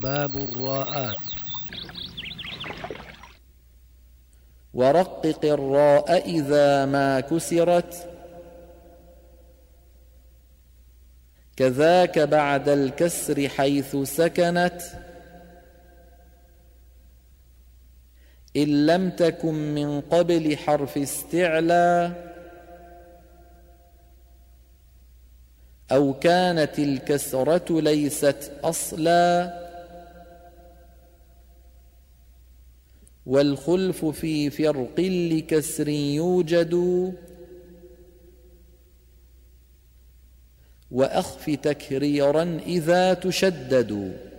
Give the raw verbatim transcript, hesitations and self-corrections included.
باب الراءات. ورقق الراء إذا ما كسرت، كذاك بعد الكسر حيث سكنت، إن لم تكن من قبل حرف استعلاء، أو كانت الكسرة ليست أصلا. والخلف في فرق لكسر يوجد، وأخف تكريرا إذا تشدد.